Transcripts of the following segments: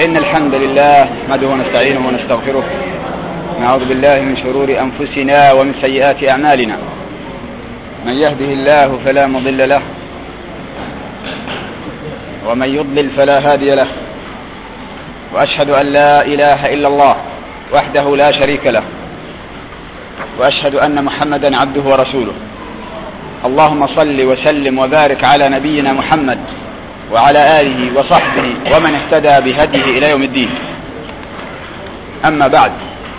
إن الحمد لله نحمده ونستعينه ونستغفره، نعوذ بالله من شرور أنفسنا ومن سيئات أعمالنا، من يهده الله فلا مضل له ومن يضلل فلا هادي له، وأشهد أن لا إله إلا الله وحده لا شريك له، وأشهد أن محمدا عبده ورسوله. اللهم صل وسلم وبارك على نبينا محمد وعلى آله وصحبه ومن اهتدى بهديه إلى يوم الدين. أما بعد،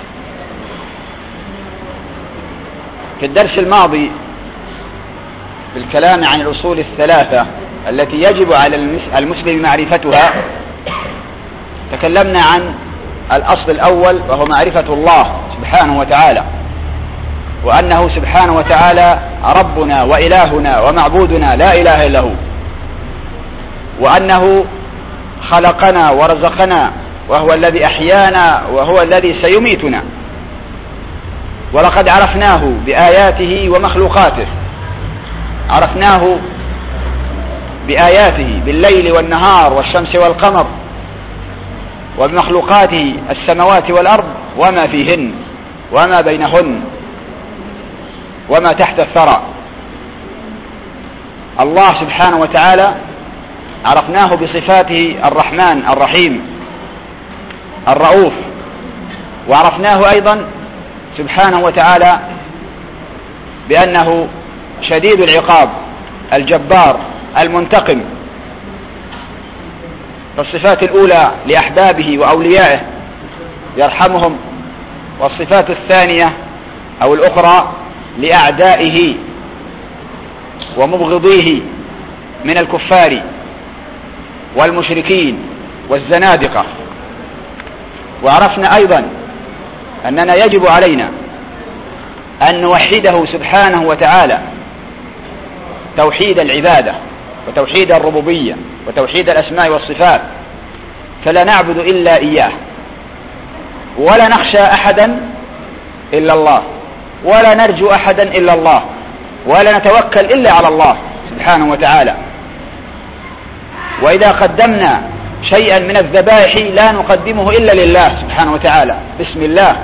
في الدرس الماضي بالكلام عن الأصول الثلاثة التي يجب على المسلم معرفتها، تكلمنا عن الأصل الأول وهو معرفة الله سبحانه وتعالى، وأنه سبحانه وتعالى ربنا وإلهنا ومعبودنا لا إله إلا هو، وأنه خلقنا ورزقنا وهو الذي أحيانا وهو الذي سيميتنا، ولقد عرفناه بآياته ومخلوقاته، عرفناه بآياته بالليل والنهار والشمس والقمر، وبمخلوقاته السماوات والأرض وما فيهن وما بينهن وما تحت الثرى. الله سبحانه وتعالى عرفناه بصفاته الرحمن الرحيم الرؤوف، وعرفناه أيضا سبحانه وتعالى بأنه شديد العقاب الجبار المنتقم. فالصفات الأولى لأحبابه وأوليائه يرحمهم، والصفات الثانية أو الأخرى لأعدائه ومبغضيه من الكفار والمشركين والزنادقة. وعرفنا أيضا أننا يجب علينا أن نوحده سبحانه وتعالى توحيد العبادة وتوحيد الربوبية وتوحيد الأسماء والصفات، فلا نعبد إلا إياه، ولا نخشى أحدا إلا الله، ولا نرجو أحدا إلا الله، ولا نتوكل إلا على الله سبحانه وتعالى. وإذا قدمنا شيئا من الذبائح لا نقدمه إلا لله سبحانه وتعالى بسم الله.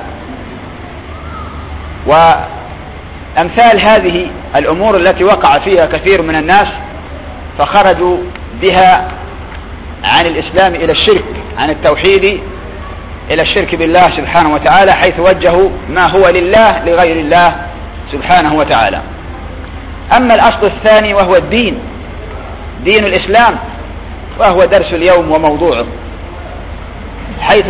وأمثال هذه الأمور التي وقع فيها كثير من الناس فخرجوا بها عن الإسلام إلى الشرك، عن التوحيد إلى الشرك بالله سبحانه وتعالى، حيث وجهوا ما هو لله لغير الله سبحانه وتعالى. أما الأصل الثاني وهو الدين، دين الإسلام، وهو درس اليوم وموضوعه، حيث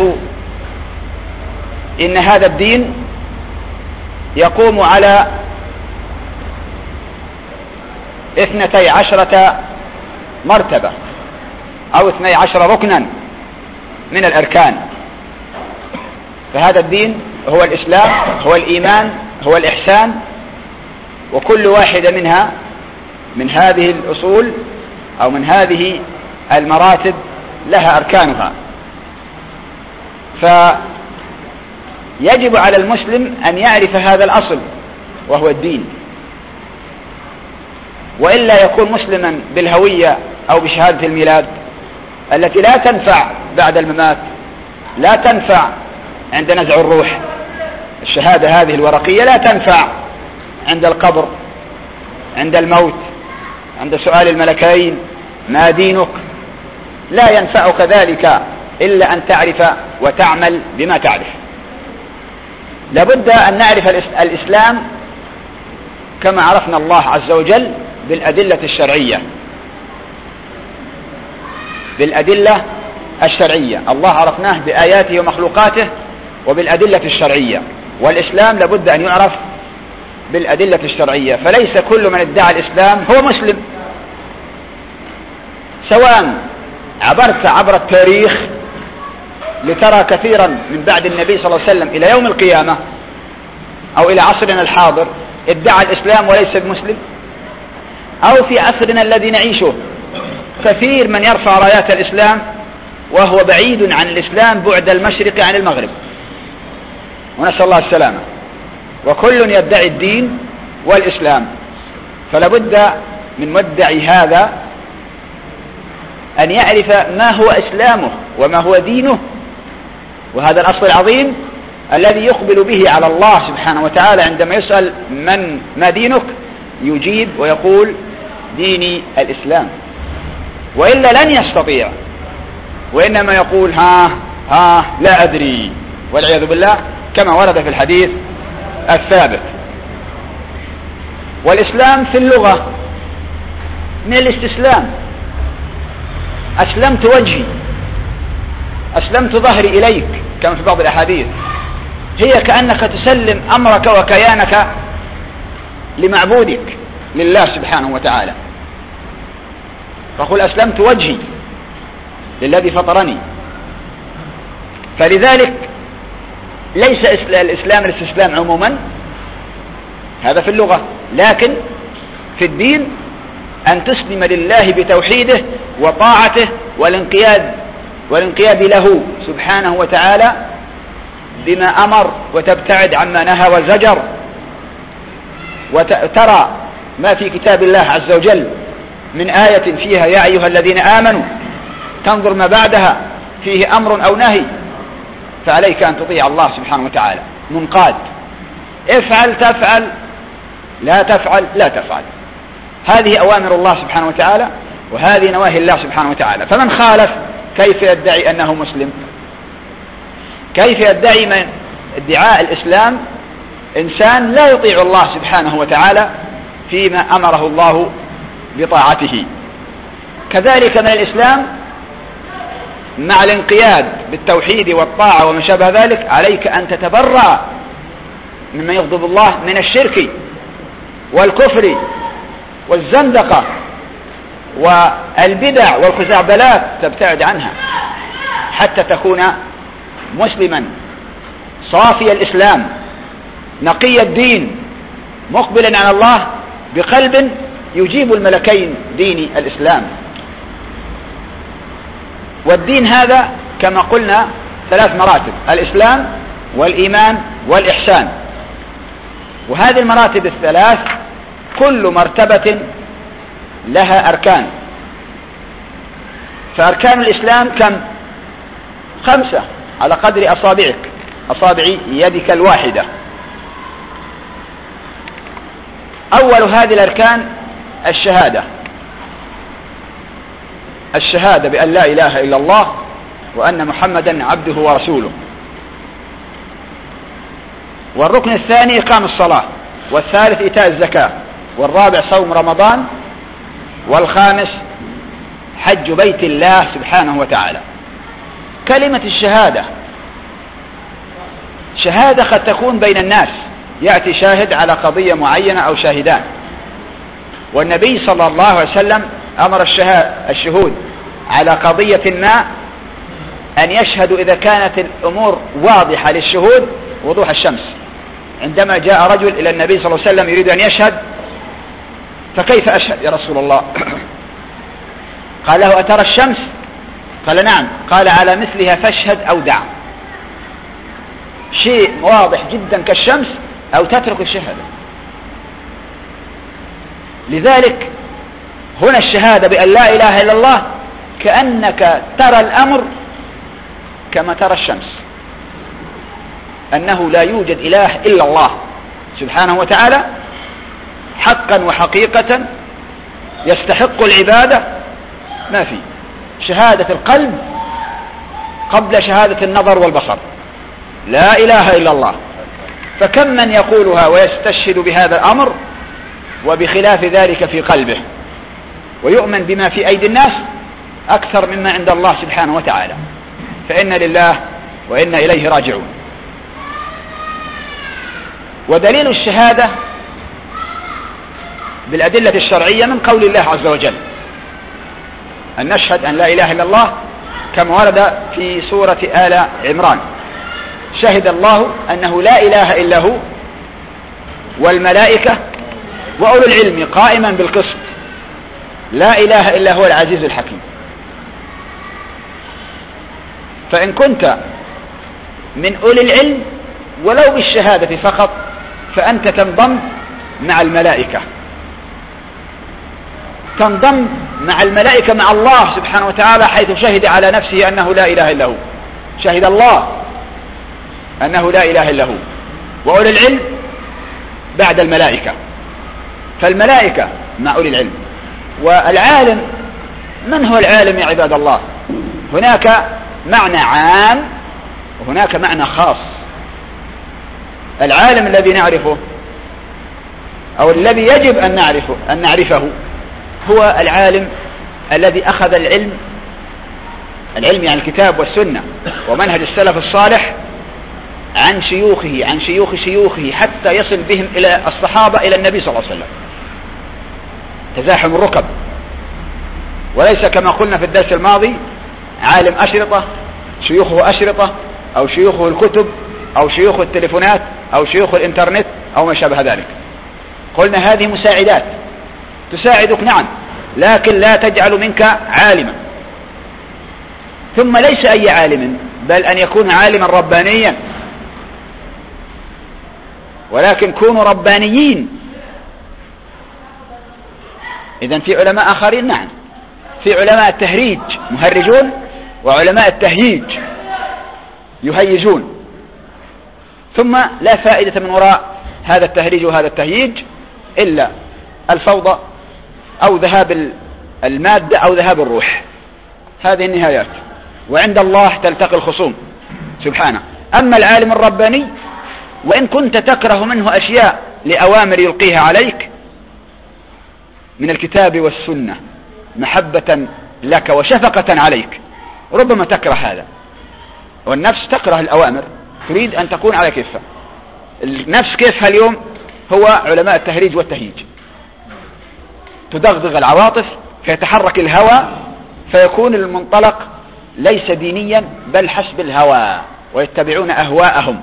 إن هذا الدين يقوم على 12 مرتبة أو 12 ركنا من الأركان. فهذا الدين هو الإسلام، هو الإيمان، هو الإحسان، وكل واحدة منها من هذه الأصول أو من هذه المراتب لها أركانها. فيجب على المسلم أن يعرف هذا الأصل وهو الدين، وإلا يكون مسلما بالهوية أو بشهادة الميلاد التي لا تنفع بعد الممات، لا تنفع عند نزع الروح. الشهادة هذه الورقية لا تنفع عند القبر، عند الموت، عند سؤال الملكين ما دينك، لا ينفعك ذلك إلا أن تعرف وتعمل بما تعرف. لابد أن نعرف الإسلام كما عرفنا الله عز وجل بالأدلة الشرعية، بالأدلة الشرعية. الله عرفناه بآياته ومخلوقاته وبالأدلة الشرعية، والإسلام لابد أن يعرف بالأدلة الشرعية. فليس كل من ادعى الإسلام هو مسلم، سواء عبرت عبر التاريخ لترى كثيرا من بعد النبي صلى الله عليه وسلم إلى يوم القيامة أو إلى عصرنا الحاضر ادعى الإسلام وليس بمسلم، أو في عصرنا الذي نعيشه كثير من يرفع رايات الإسلام وهو بعيد عن الإسلام بعد المشرق عن المغرب، ونسأل الله السلامة. وكل يدعي الدين والإسلام، فلا بد من مدعي هذا أن يعرف ما هو إسلامه وما هو دينه، وهذا الأصل العظيم الذي يقبل به على الله سبحانه وتعالى عندما يسأل ما دينك، يجيب ويقول ديني الإسلام، وإلا لن يستطيع، وإنما يقول لا أدري والعياذ بالله، كما ورد في الحديث الثابت. والإسلام في اللغة من الاستسلام، أسلمت وجهي، أسلمت ظهري إليك، كما في بعض الأحاديث، هي كأنك تسلم أمرك وكيانك لمعبودك لله سبحانه وتعالى. فقل أسلمت وجهي للذي فطرني. فلذلك ليس الإسلام الاستسلام عموما، هذا في اللغة، لكن في الدين أن تسلم لله بتوحيده وطاعته والانقياد له سبحانه وتعالى بما أمر، وتبتعد عما نهى وزجر، وترى ما في كتاب الله عز وجل من آية فيها يا أيها الذين آمنوا، تنظر ما بعدها فيه أمر أو نهي، فعليك أن تطيع الله سبحانه وتعالى، منقاد، افعل تفعل، لا تفعل لا تفعل. هذه أوامر الله سبحانه وتعالى، وهذه نواهي الله سبحانه وتعالى. فمن خالف كيف يدعي أنه مسلم؟ كيف يدعي من ادعاء الإسلام إنسان لا يطيع الله سبحانه وتعالى فيما أمره الله بطاعته؟ كذلك من الإسلام مع الانقياد بالتوحيد والطاعة وما شابه ذلك، عليك أن تتبرأ مما يغضب الله من الشرك والكفر والزندقة والبدع والخزعبلات، تبتعد عنها حتى تكون مسلما صافي الإسلام نقي الدين مقبلا على الله بقلب يجيب الملكين دين الإسلام. والدين هذا كما قلنا 3 مراتب: الإسلام والإيمان والإحسان. وهذه المراتب ال3 كل مرتبة لها أركان. فأركان الإسلام كم؟ 5 على قدر أصابع يدك الواحدة. أول هذه الأركان الشهادة بأن لا إله إلا الله وأن محمدا عبده ورسوله. والركن الثاني إقام الصلاة، والثالث إيتاء الزكاة، والرابع صوم رمضان، والخامس حج بيت الله سبحانه وتعالى. كلمة الشهادة شهادة قد تكون بين الناس، يأتي شاهد على قضية معينة أو شاهدان، والنبي صلى الله عليه وسلم أمر الشهود على قضية ما أن يشهدوا إذا كانت الأمور واضحة للشهود وضوح الشمس. عندما جاء رجل إلى النبي صلى الله عليه وسلم يريد أن يشهد، فكيف أشهد يا رسول الله؟ قال له أترى الشمس؟ قال نعم. قال على مثلها فاشهد أو دع. شيء واضح جدا كالشمس أو تترك الشهادة. لذلك هنا الشهادة بأن لا إله إلا الله كأنك ترى الأمر كما ترى الشمس، أنه لا يوجد إله إلا الله سبحانه وتعالى حقا وحقيقة يستحق العبادة، ما في. شهادة القلب قبل شهادة النظر والبصر، لا إله إلا الله. فكم من يقولها ويستشهد بهذا الأمر وبخلاف ذلك في قلبه، ويؤمن بما في أيدي الناس أكثر مما عند الله سبحانه وتعالى. فإن لله وإنا إليه راجعون. ودليل الشهادة بالأدلة الشرعية من قول الله عز وجل، أن نشهد أن لا إله إلا الله كما ورد في سورة آل عمران: شهد الله أنه لا إله إلا هو والملائكة وأولو العلم قائما بالقسط لا إله إلا هو العزيز الحكيم. فإن كنت من أولي العلم ولو بالشهادة فقط فأنت تنضم مع الملائكة، تنضم مع الملائكة مع الله سبحانه وتعالى، حيث شهد على نفسه أنه لا إله إلا هو. شهد الله أنه لا إله إلا هو. وأولي العلم بعد الملائكة، فالملائكة مع أولي العلم. والعالم، من هو العالم يا عباد الله؟ هناك معنى عام وهناك معنى خاص. العالم الذي نعرفه أو الذي يجب أن نعرفه هو العالم الذي أخذ العلم يعني الكتاب والسنة ومنهج السلف الصالح عن شيوخه عن شيوخ شيوخه حتى يصل بهم إلى الصحابة إلى النبي صلى الله عليه وسلم. تزاحم الركب، وليس كما قلنا في الدرس الماضي عالم أشرطة شيوخه أشرطة أو شيوخه الكتب أو شيوخ التليفونات أو شيوخ الإنترنت أو ما شابه ذلك. قلنا هذه مساعدات تساعدك نعم، لكن لا تجعل منك عالما. ثم ليس أي عالم، بل أن يكون عالما ربانيا. ولكن كونوا ربانيين. إذن في علماء آخرين نعم، في علماء التهريج مهرجون، وعلماء التهييج يهيجون. ثم لا فائدة من وراء هذا التهريج وهذا التهييج إلا الفوضى أو ذهاب المادة أو ذهاب الروح. هذه النهايات، وعند الله تلتقي الخصوم سبحانه. أما العالم الرباني، وإن كنت تكره منه أشياء لأوامر يلقيها عليك من الكتاب والسنة محبة لك وشفقة عليك، ربما تكره هذا. والنفس تكره الأوامر، تريد أن تكون على كيفها. النفس كيفها اليوم هو علماء التهريج والتهييج، تدغدغ العواطف فيتحرك الهوى، فيكون المنطلق ليس دينيا بل حسب الهوى، ويتبعون أهواءهم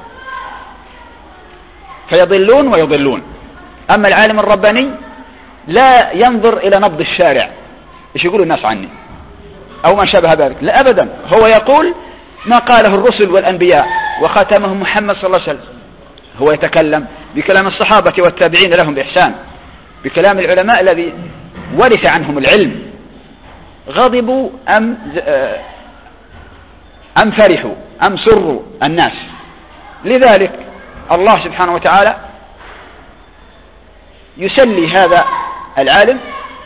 فيضلون ويضلون. أما العالم الرباني لا ينظر إلى نبض الشارع، إيش يقول الناس عني أو ما شابه ذلك، لا أبدا. هو يقول ما قاله الرسل والأنبياء وخاتمهم محمد صلى الله عليه وسلم. هو يتكلم بكلام الصحابة والتابعين لهم بإحسان، بكلام العلماء الذي ورث عنهم العلم. غضبوا أم فرحوا أم سروا الناس. لذلك الله سبحانه وتعالى يسلي هذا العالم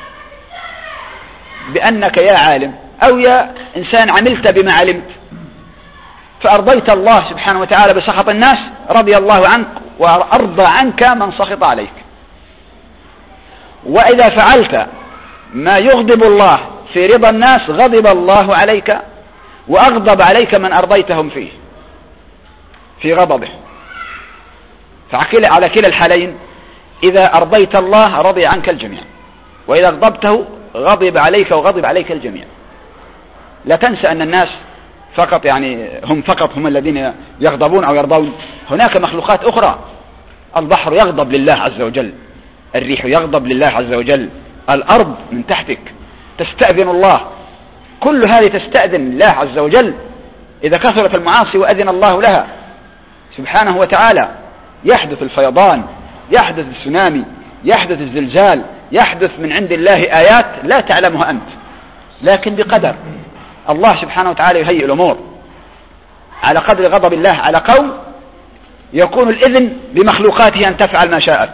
بأنك يا عالم أو يا إنسان عملت بما علمت فأرضيت الله سبحانه وتعالى بسخط الناس، رضي الله عنك وأرضى عنك من سخط عليك. وإذا فعلت ما يغضب الله في رضا الناس غضب الله عليك وأغضب عليك من أرضيتهم فيه في غضبه. فعلى كلا الحالين إذا أرضيت الله رضي عنك الجميع، وإذا غضبته غضب عليك وغضب عليك الجميع. لا تنسى أن الناس فقط هم الذين يغضبون أو يرضون. هناك مخلوقات أخرى. البحر يغضب لله عز وجل، الريح يغضب لله عز وجل، الأرض من تحتك تستأذن الله. كل هذه تستأذن الله عز وجل. إذا كثرت المعاصي وأذن الله لها سبحانه وتعالى يحدث الفيضان، يحدث السونامي، يحدث الزلزال، يحدث من عند الله آيات لا تعلمها أنت، لكن بقدر الله سبحانه وتعالى يهيئ الأمور على قدر غضب الله على قوم. يكون الإذن بمخلوقاته أن تفعل ما شاءت.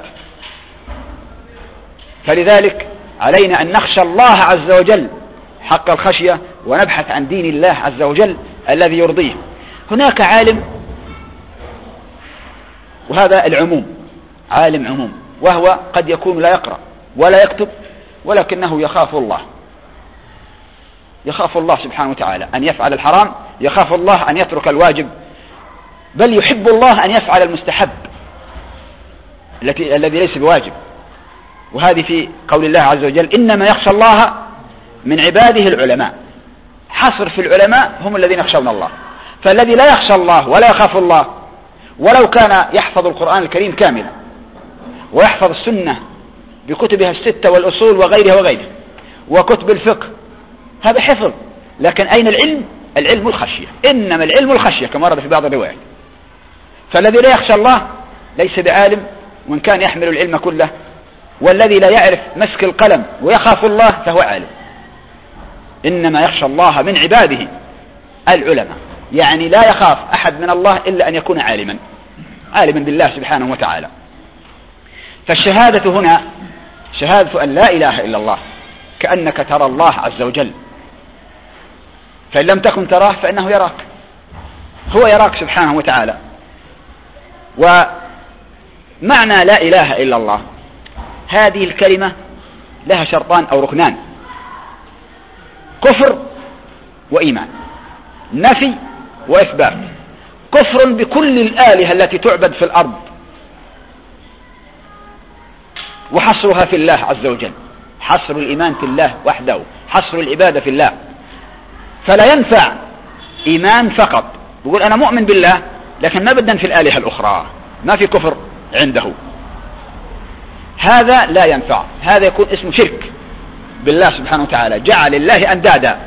فلذلك علينا أن نخشى الله عز وجل حق الخشية ونبحث عن دين الله عز وجل الذي يرضيه. هناك عالم، وهذا العموم، عالم عموم، وهو قد يكون لا يقرأ ولا يكتب ولكنه يخاف الله، يخاف الله سبحانه وتعالى أن يفعل الحرام، يخاف الله أن يترك الواجب، بل يحب الله أن يفعل المستحب الذي ليس بواجب. وهذه في قول الله عز وجل إنما يخشى الله من عباده العلماء. حصر في العلماء هم الذين يخشون الله. فالذي لا يخشى الله ولا يخاف الله ولو كان يحفظ القرآن الكريم كاملا ويحفظ السنة بكتبها الستة والأصول وغيرها وغيرها وكتب الفقه، هذا حفظ، لكن أين العلم؟ العلم الخشية، إنما العلم الخشية كما ورد في بعض الروايات. فالذي لا يخشى الله ليس بعالم، وإن كان يحمل العلم كله والذي لا يعرف مسك القلم ويخاف الله فهو عالم. إنما يخشى الله من عباده العلماء، يعني لا يخاف أحد من الله إلا أن يكون عالما بالله سبحانه وتعالى. فالشهادة هنا شهادة أن لا إله إلا الله، كأنك ترى الله عز وجل، فإن لم تكن تراه فإنه يراك، هو يراك سبحانه وتعالى. ومعنى لا إله إلا الله هذه الكلمة لها شرطان أو ركنان: كفر وإيمان، نفي وإثبات. كفر بكل الآلهة التي تعبد في الأرض وحصرها في الله عز وجل، حصر الإيمان في الله وحده، حصر العبادة في الله. فلا ينفع إيمان فقط، يقول أنا مؤمن بالله لكن ما بدنا في الآلهة الأخرى، ما في كفر عنده، هذا لا ينفع، هذا يكون اسمه شرك بالله سبحانه وتعالى، جعل الله أندادا.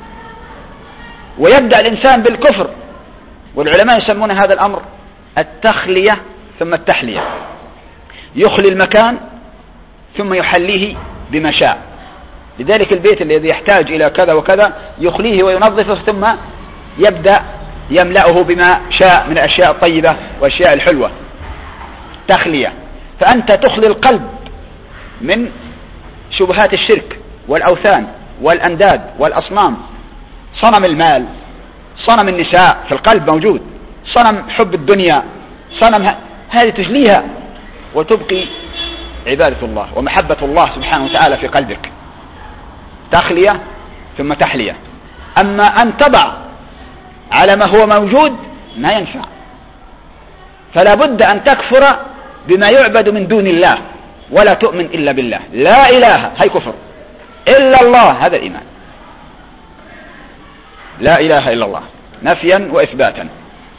ويبدأ الإنسان بالكفر، والعلماء يسمون هذا الأمر التخلية ثم التحلية، يخلي المكان ثم يحليه بما شاء. لذلك البيت الذي يحتاج إلى كذا وكذا يخليه وينظفه ثم يبدأ يملأه بما شاء من الأشياء الطيبة والأشياء الحلوة، تخلية. فأنت تخلي القلب من شبهات الشرك والأوثان والأنداد والأصنام، صنم المال، صنم النساء في القلب موجود، صنم حب الدنيا، صنم هذه تجليها وتبقي عبادة الله ومحبة الله سبحانه وتعالى في قلبك، تخلية ثم تحلية. أما أن تضع على ما هو موجود ما ينفع، فلا بد أن تكفر بما يعبد من دون الله ولا تؤمن إلا بالله. لا إله هي كفر، إلا الله هذا الإيمان. لا إله إلا الله نفيا وإثباتا.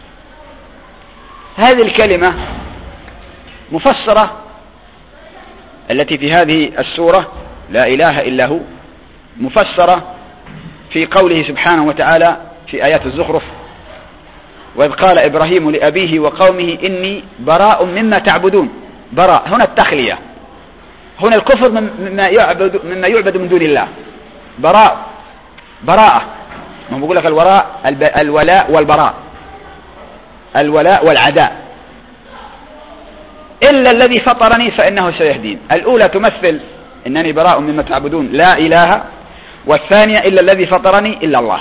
هذه الكلمة مفسرة التي في هذه السورة لا إله إلا هو، مفسرة في قوله سبحانه وتعالى في آيات الزخرف: وإذ قال إبراهيم لأبيه وقومه إني براء مما تعبدون. براء هنا التخلية، هنا الكفر مما يعبد من دون الله. براءة، ما بقول لك الولاء والبراء، الولاء والعداء. إلا الذي فطرني فإنه سيهدين. الأولى تمثل إنني براء مما تعبدون لا إله، والثانية إلا الذي فطرني إلا الله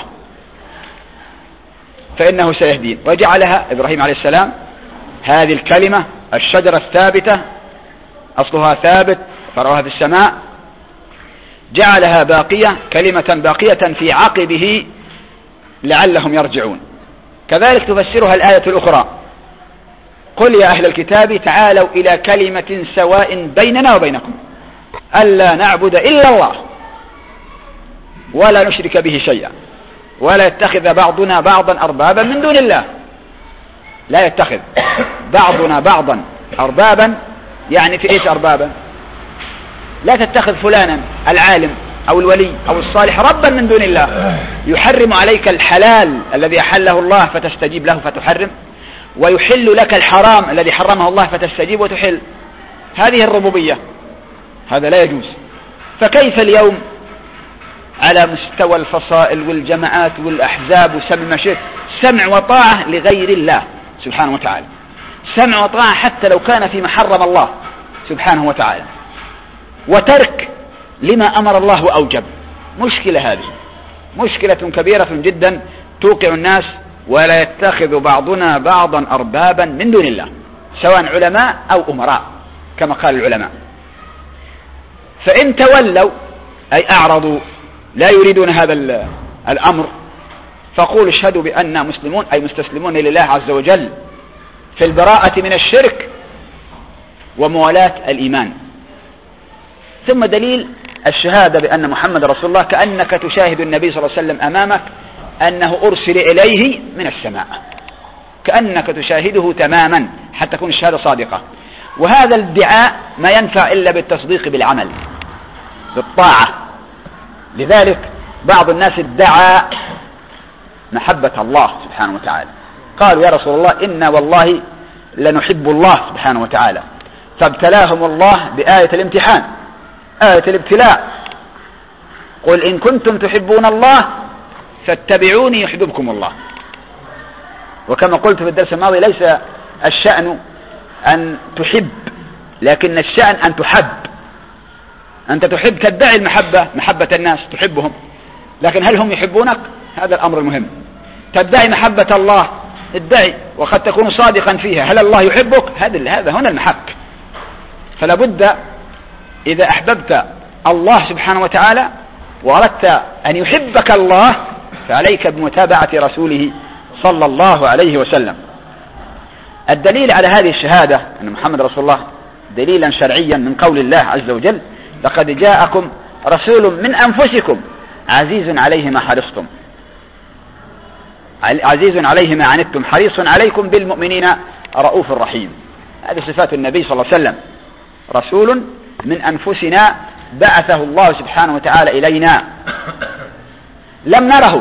فإنه سيهدين. وجعلها إبراهيم عليه السلام هذه الكلمة الشجرة الثابتة أصلها ثابت فرعها في السماء، جعلها باقية، كلمة باقية في عقبه لعلهم يرجعون. كذلك تفسرها الآية الأخرى: قل يا أهل الكتاب تعالوا إلى كلمة سواء بيننا وبينكم ألا نعبد إلا الله ولا نشرك به شيئا ولا يتخذ بعضنا بعضا أربابا من دون الله. لا يتخذ بعضنا بعضا أربابا، يعني في إيش أربابا؟ لا تتخذ فلانا العالم أو الولي أو الصالح ربا من دون الله، يحرم عليك الحلال الذي أحله الله فتستجيب له فتحرم، ويحل لك الحرام الذي حرمه الله فتستجيب وتحل. هذه الربوبية، هذا لا يجوز. فكيف اليوم على مستوى الفصائل والجماعات والأحزاب وسمع ما شئت سمع وطاعة لغير الله سبحانه وتعالى، سمع وطاعة حتى لو كان فيما حرم الله سبحانه وتعالى، وترك لما أمر الله وأوجب. مشكلة، هذه مشكلة كبيرة جدا توقع الناس. ولا يتخذ بعضنا بعضا أربابا من دون الله، سواء علماء أو أمراء كما قال العلماء. فإن تولوا أي أعرضوا لا يريدون هذا الأمر فقولوا اشهدوا بأننا مسلمون، أي مستسلمون لله عز وجل في البراءة من الشرك وموالاة الإيمان. ثم دليل الشهادة بأن محمد رسول الله كأنك تشاهد النبي صلى الله عليه وسلم أمامك أنه أرسل إليه من السماء، كأنك تشاهده تماما حتى تكون الشهادة صادقة. وهذا الادعاء ما ينفع إلا بالتصديق بالعمل بالطاعة. لذلك بعض الناس ادعى محبة الله سبحانه وتعالى، قالوا يا رسول الله إنا والله لنحب الله سبحانه وتعالى فابتلاهم الله بآية الامتحان، آية الابتلاء. قل إن كنتم تحبون الله فاتبعوني يحببكم الله. وكما قلت في الدرس الماضي ليس الشأن أن تحب، لكن الشأن أن تحب. أنت تحب، تدعي المحبة، محبة الناس تحبهم، لكن هل هم يحبونك؟ هذا الأمر المهم. تدعي محبة الله، ادعي، وقد تكون صادقا فيها، هل الله يحبك؟ هذا هنا المحك. فلا بد إذا أحببت الله سبحانه وتعالى وأردت أن يحبك الله فعليك بمتابعة رسوله صلى الله عليه وسلم. الدليل على هذه الشهادة أن محمد رسول الله دليلا شرعيا من قول الله عز وجل: لقد جاءكم رسول من أنفسكم عزيز عليه ما حرصتم، عزيز عليه ما عنتم حريص عليكم بالمؤمنين رؤوف رحيم. هذه صفات النبي صلى الله عليه وسلم، رسول من أنفسنا بعثه الله سبحانه وتعالى إلينا. لم نره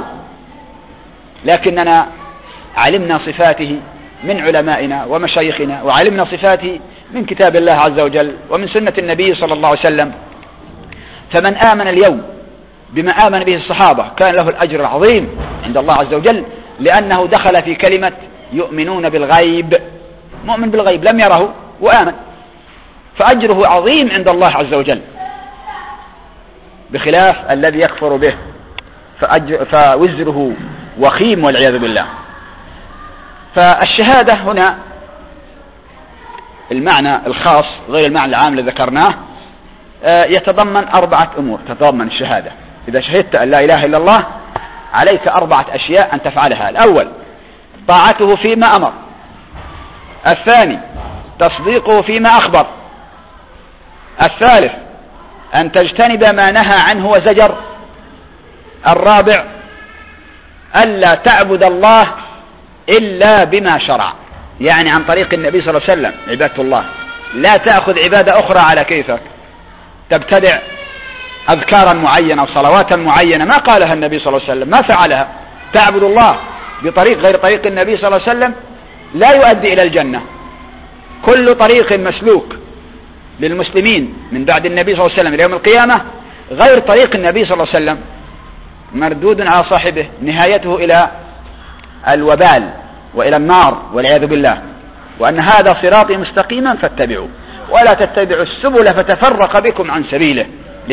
لكننا علمنا صفاته من علمائنا ومشايخنا، وعلمنا صفاته من كتاب الله عز وجل ومن سنة النبي صلى الله عليه وسلم. فمن آمن اليوم بما آمن به الصحابة كان له الأجر العظيم عند الله عز وجل، لأنه دخل في كلمة يؤمنون بالغيب، مؤمن بالغيب لم يره وآمن، فأجره عظيم عند الله عز وجل، بخلاف الذي يكفر به فوزره وخيم والعياذ بالله. فالشهادة هنا المعنى الخاص غير المعنى العام الذي ذكرناه يتضمن 4 أمور. تتضمن الشهادة، إذا شهدت أن لا إله إلا الله عليك 4 أشياء أن تفعلها. الأول طاعته فيما أمر، الثاني تصديقه فيما أخبر، الثالث أن تجتنب ما نهى عنه وزجر، الرابع ألا تعبد الله إلا بما شرع، يعني عن طريق النبي صلى الله عليه وسلم عبادة الله، لا تأخذ عبادة أخرى على كيفك، تبتدع أذكارا معينة أو صلواتا معينة ما قالها النبي صلى الله عليه وسلم، ما فعلها، تعبد الله بطريق غير طريق النبي صلى الله عليه وسلم لا يؤدي إلى الجنة. كل طريق مسلوك للمسلمين من بعد النبي صلى الله عليه وسلم إلى يوم القيامة غير طريق النبي صلى الله عليه وسلم مردود على صاحبه، نهايته إلى الوبال وإلى النار والعياذ بالله. وأن هذا صراطي مستقيما فاتبعوا ولا تتبعوا السبل فتفرق بكم عن سبيله.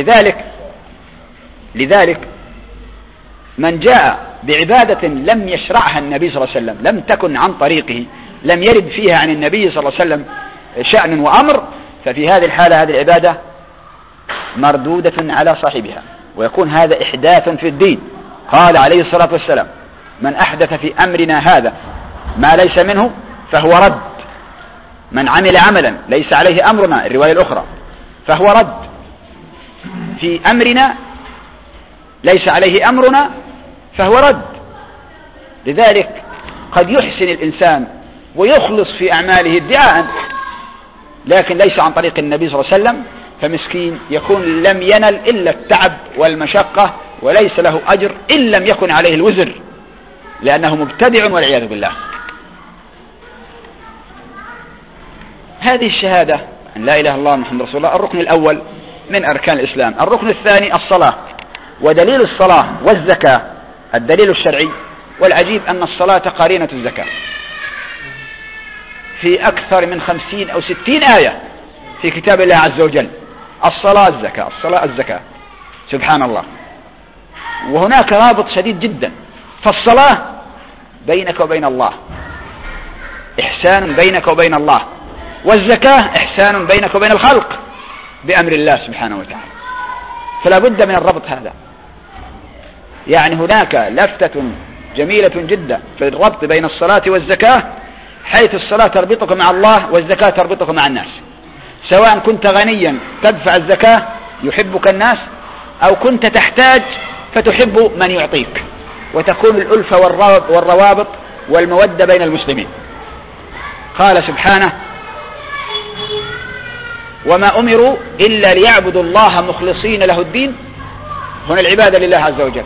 لذلك من جاء بعبادة لم يشرعها النبي صلى الله عليه وسلم، لم تكن عن طريقه، لم يرد فيها عن النبي صلى الله عليه وسلم شأن وأمر، ففي هذه الحالة هذه العبادة مردودة على صاحبها، ويكون هذا إحداث في الدين. قال عليه الصلاة والسلام: من أحدث في أمرنا هذا ما ليس منه فهو رد، من عمل عملا ليس عليه أمرنا، الرواية الأخرى، فهو رد. في أمرنا ليس عليه أمرنا فهو رد. لذلك قد يحسن الإنسان ويخلص في أعماله ادعاء، لكن ليس عن طريق النبي صلى الله عليه وسلم، فمسكين يكون لم ينل إلا التعب والمشقة وليس له أجر إن لم يكن عليه الوزر، لأنه مبتدع والعياذ بالله. هذه الشهادة أن لا إله إلا الله محمد رسول الله الركن الأول من أركان الإسلام. الركن الثاني الصلاة، ودليل الصلاة والزكاة الدليل الشرعي. والعجيب أن الصلاة قرينة الزكاة في أكثر من 50 أو 60 آية في كتاب الله عز وجل. الصلاة الزكاة، الصلاة الزكاة، سبحان الله. وهناك رابط شديد جدا، فالصلاة بينك وبين الله، إحسان بينك وبين الله، والزكاة إحسان بينك وبين الخلق بأمر الله سبحانه وتعالى. فلا بد من الربط هذا. يعني هناك لفتة جميلة جدا في الربط بين الصلاة والزكاة، حيث الصلاة تربطك مع الله والزكاة تربطك مع الناس، سواء كنت غنيا تدفع الزكاة يحبك الناس، أو كنت تحتاج فتحب من يعطيك، وتكون الألفة والروابط والمودة بين المسلمين. قال سبحانه: وما أمروا إلا ليعبدوا الله مخلصين له الدين. هنا العبادة لله عز وجل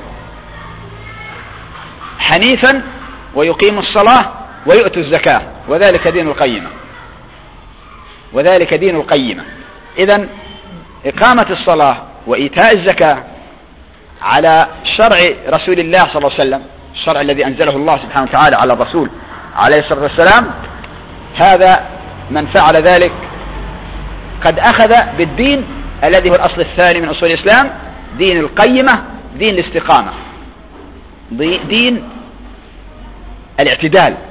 حنيفا، ويقيموا الصلاة ويؤتوا الزكاة، وذلك دين القيمة. وذلك دين القيمة. إذن إقامة الصلاة وإيتاء الزكاة على شرع رسول الله صلى الله عليه وسلم، الشرع الذي أنزله الله سبحانه وتعالى على الرسول عليه الصلاة والسلام، هذا من فعل ذلك قد أخذ بالدين الذي هو الأصل الثاني من أصول الإسلام، دين القيمة، دين الاستقامة، دين الاعتدال،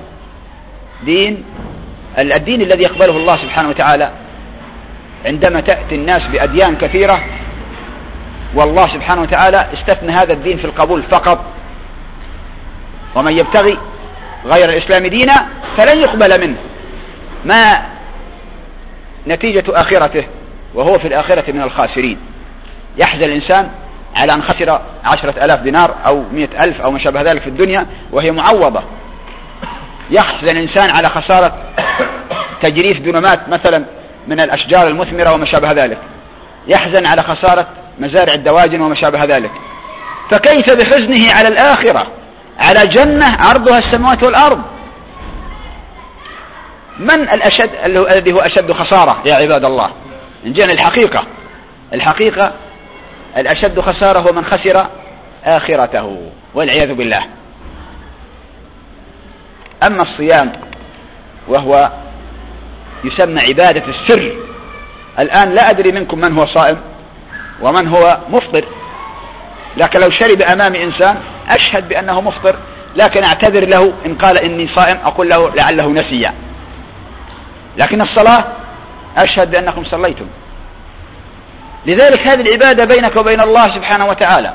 الدين الذي يقبله الله سبحانه وتعالى عندما تأتي الناس بأديان كثيرة، والله سبحانه وتعالى استثنى هذا الدين في القبول فقط: ومن يبتغي غير الإسلام دينا فلن يقبل منه. ما نتيجة آخرته؟ وهو في الآخرة من الخاسرين. يحزن الإنسان على أن خسر 10,000 دينار أو 100,000 أو ما شابه ذلك في الدنيا وهي معوضة. يحزن الإنسان على خسارة تجريف دونمات مثلا من الأشجار المثمرة وما شابه ذلك. يحزن على خسارة مزارع الدواجن وما شابه ذلك. فكيف بحزنه على الآخرة، على جنة عرضها السماوات والأرض؟ من الأشد الذي هو أشد خسارة يا عباد الله؟ إن جينا الحقيقة الأشد خسارة هو من خسر آخرته والعياذ بالله. أما الصيام وهو يسمى عبادة السر، الآن لا أدري منكم من هو صائم ومن هو مفطر، لكن لو شرب أمامي إنسان أشهد بأنه مفطر، لكن أعتذر له إن قال إني صائم، أقول له لعله نسي. لكن الصلاة أشهد بأنكم صليتم. لذلك هذه العبادة بينك وبين الله سبحانه وتعالى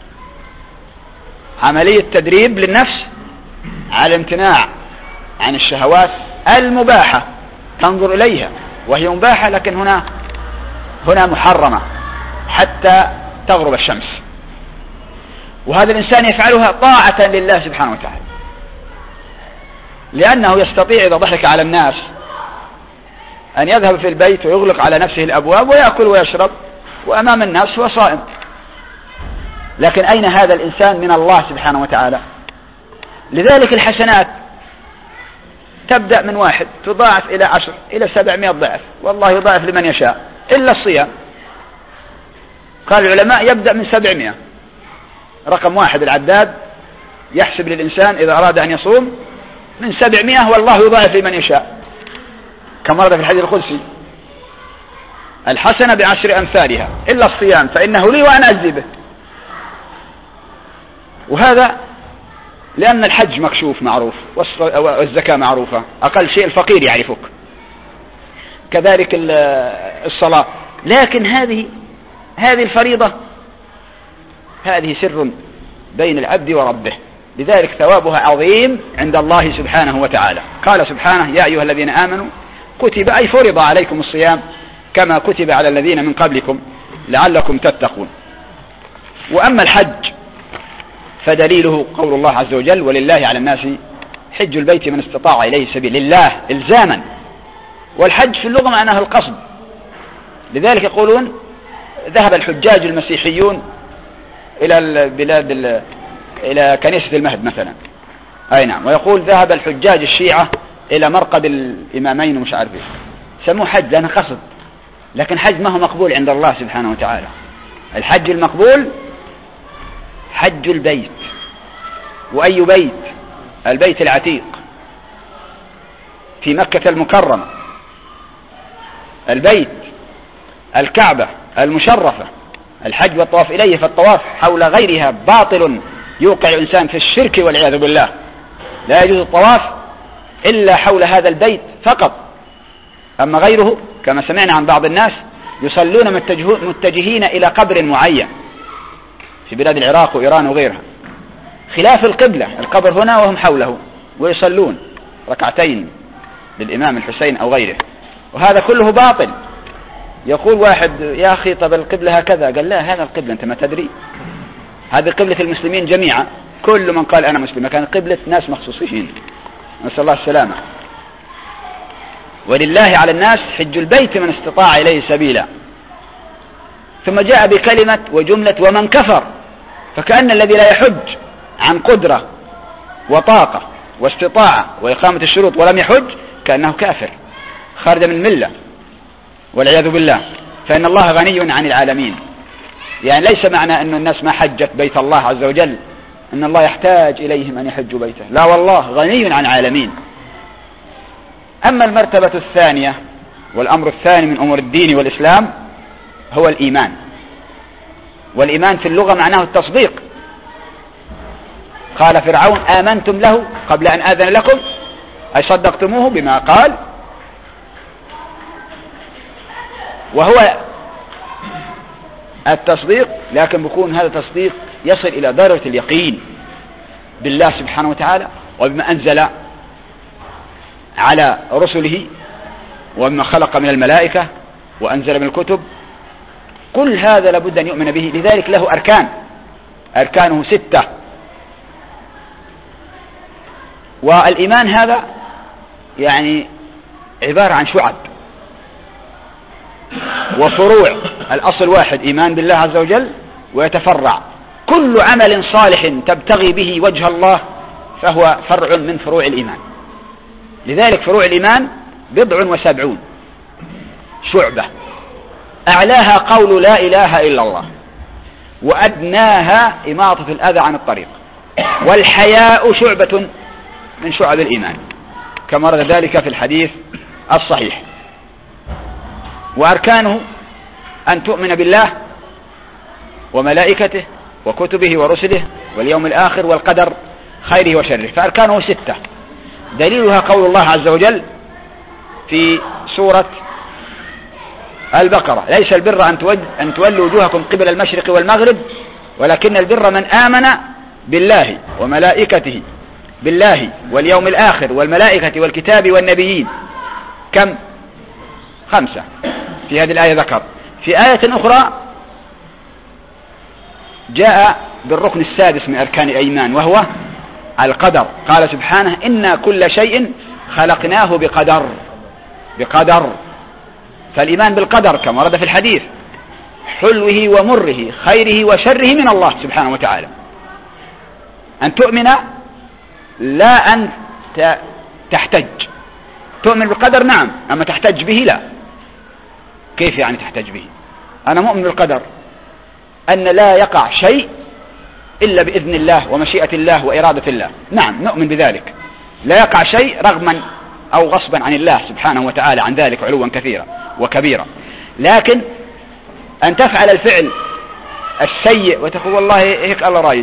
عملية تدريب للنفس على الامتناع عن الشهوات المباحة، تنظر إليها وهي مباحة، لكن هنا محرمة حتى تغرب الشمس. وهذا الإنسان يفعلها طاعة لله سبحانه وتعالى، لأنه يستطيع إذا ضحك على الناس أن يذهب في البيت ويغلق على نفسه الأبواب ويأكل ويشرب وأمام الناس هو صائم. لكن أين هذا الإنسان من الله سبحانه وتعالى؟ لذلك الحسنات تبدأ من 1 تضاعف إلى 10 إلى 700 ضعف، والله يضاعف لمن يشاء إلا الصيام. قال العلماء يبدأ من 700. رقم 1 العداد يحسب للإنسان إذا أراد أن يصوم من 700، والله يضاعف لمن يشاء، كما ورد في الحديث القدسي: الحسنة ب10 أمثالها إلا الصيام فإنه لي وأنا أجزي به. وهذا لأن الحج مكشوف معروف، والزكاة معروفة، أقل شيء الفقير يعرفك، كذلك الصلاة. لكن هذه الفريضة هذه سر بين العبد وربه، لذلك ثوابها عظيم عند الله سبحانه وتعالى. قال سبحانه: يا أيها الذين آمنوا كتب أي فرض عليكم الصيام كما كتب على الذين من قبلكم لعلكم تتقون. وأما الحج فدليله قول الله عز وجل: ولله على الناس حج البيت من استطاع إليه سبيل. لله إلزاما، والحج في اللغة معناه القصد. لذلك يقولون ذهب الحجاج المسيحيون إلى البلاد إلى كنيسة المهد مثلا، أي نعم، ويقول ذهب الحجاج الشيعة إلى مرقد الإمامين ومش عارف ايش، سموه حج لأنه قصد. لكن حج ما هو مقبول عند الله سبحانه وتعالى. الحج المقبول حج البيت. وأي بيت؟ البيت العتيق في مكة المكرمة، البيت الكعبة المشرفة. الحج والطواف إليه، فالطواف حول غيرها باطل يوقع الإنسان في الشرك والعياذ بالله. لا يجوز الطواف إلا حول هذا البيت فقط. أما غيره كما سمعنا عن بعض الناس يصلون متجهين إلى قبر معين في بلاد العراق وإيران وغيرها، خلاف القبلة، القبر هنا وهم حوله، ويصلون ركعتين للإمام الحسين أو غيره، وهذا كله باطل. يقول واحد: يا أخي طب القبلة هكذا. قال: لا، هذا القبلة أنت ما تدري، هذه قبلة المسلمين جميعا، كل من قال أنا مسلم. كان قبلة ناس مخصوصين، نسأل الله السلامة. ولله على الناس حج البيت من استطاع إليه سبيلا. ثم جاء بكلمة وجملة ومن كفر، فكأن الذي لا يحج عن قدرة وطاقة واستطاعة وإقامة الشروط ولم يحج كأنه كافر خارج من الملة. والعياذ بالله. فإن الله غني عن العالمين، يعني ليس معنى أن الناس ما حجت بيت الله عز وجل أن الله يحتاج إليهم أن يحجوا بيته، لا والله غني عن العالمين. أما المرتبة الثانية والأمر الثاني من أمور الدين والإسلام هو الإيمان. والإيمان في اللغة معناه التصديق. قال فرعون آمنتم له قبل أن آذن لكم، أي صدقتموه بما قال، وهو التصديق، لكن بيكون هذا التصديق يصل إلى درجة اليقين بالله سبحانه وتعالى وبما أنزل على رسله وبما خلق من الملائكة وأنزل من الكتب. كل هذا لابد أن يؤمن به، لذلك له أركان، أركانه 6. والإيمان هذا يعني عبارة عن شعب وفروع. الأصل واحد، إيمان بالله عز وجل، ويتفرع كل عمل صالح تبتغي به وجه الله فهو فرع من فروع الإيمان. لذلك فروع الإيمان 70 شعبة، أعلاها قول لا إله إلا الله، وأدناها إماطة الأذى عن الطريق، والحياء شعبة من شعب الإيمان كما ورد ذلك في الحديث الصحيح. وأركانه أن تؤمن بالله وملائكته وكتبه ورسله واليوم الآخر والقدر خيره وشره، فأركانه 6. دليلها قول الله عز وجل في سورة البقرة: ليس البر أن تولوا وجوهكم قبل المشرق والمغرب ولكن البر من آمن بالله وملائكته، بالله واليوم الآخر والملائكة والكتاب والنبيين. كم؟ 5 في هذه الآية ذكر. في آية أخرى جاء بالركن السادس من أركان الإيمان وهو القدر. قال سبحانه: إنا كل شيء خلقناه بقدر. فالإيمان بالقدر كما ورد في الحديث: حلوه ومره، خيره وشره من الله سبحانه وتعالى. أن تؤمن لا أن تحتج. تؤمن بالقدر نعم، أما تحتج به لا. كيف يعني تحتج به؟ أنا مؤمن بالقدر أن لا يقع شيء إلا بإذن الله ومشيئة الله وإرادة الله، نعم نؤمن بذلك. لا يقع شيء رغما أو غصبا عن الله سبحانه وتعالى عن ذلك علوا كثيرا وكبيرا. لكن أن تفعل الفعل السيء وتقول والله هيك الله رايد.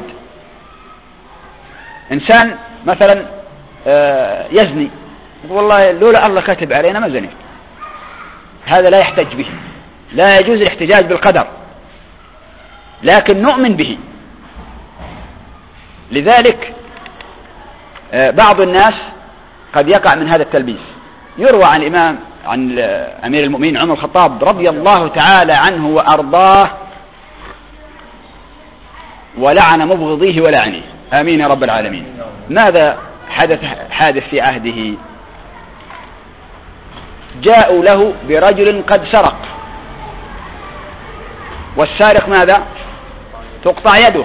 إنسان مثلا يزني، يقول والله لولا الله كاتب علينا ما زني، هذا لا يحتج به، لا يجوز الاحتجاج بالقدر، لكن نؤمن به. لذلك بعض الناس قد يقع من هذا التلبيس. يروى عن أمير المؤمنين عمر الخطاب رضي الله تعالى عنه وأرضاه ولعن مبغضيه ولعنه، آمين يا رب العالمين. ماذا حدث في عهده؟ جاءوا له برجل قد سرق، والسارق ماذا؟ تقطع يده.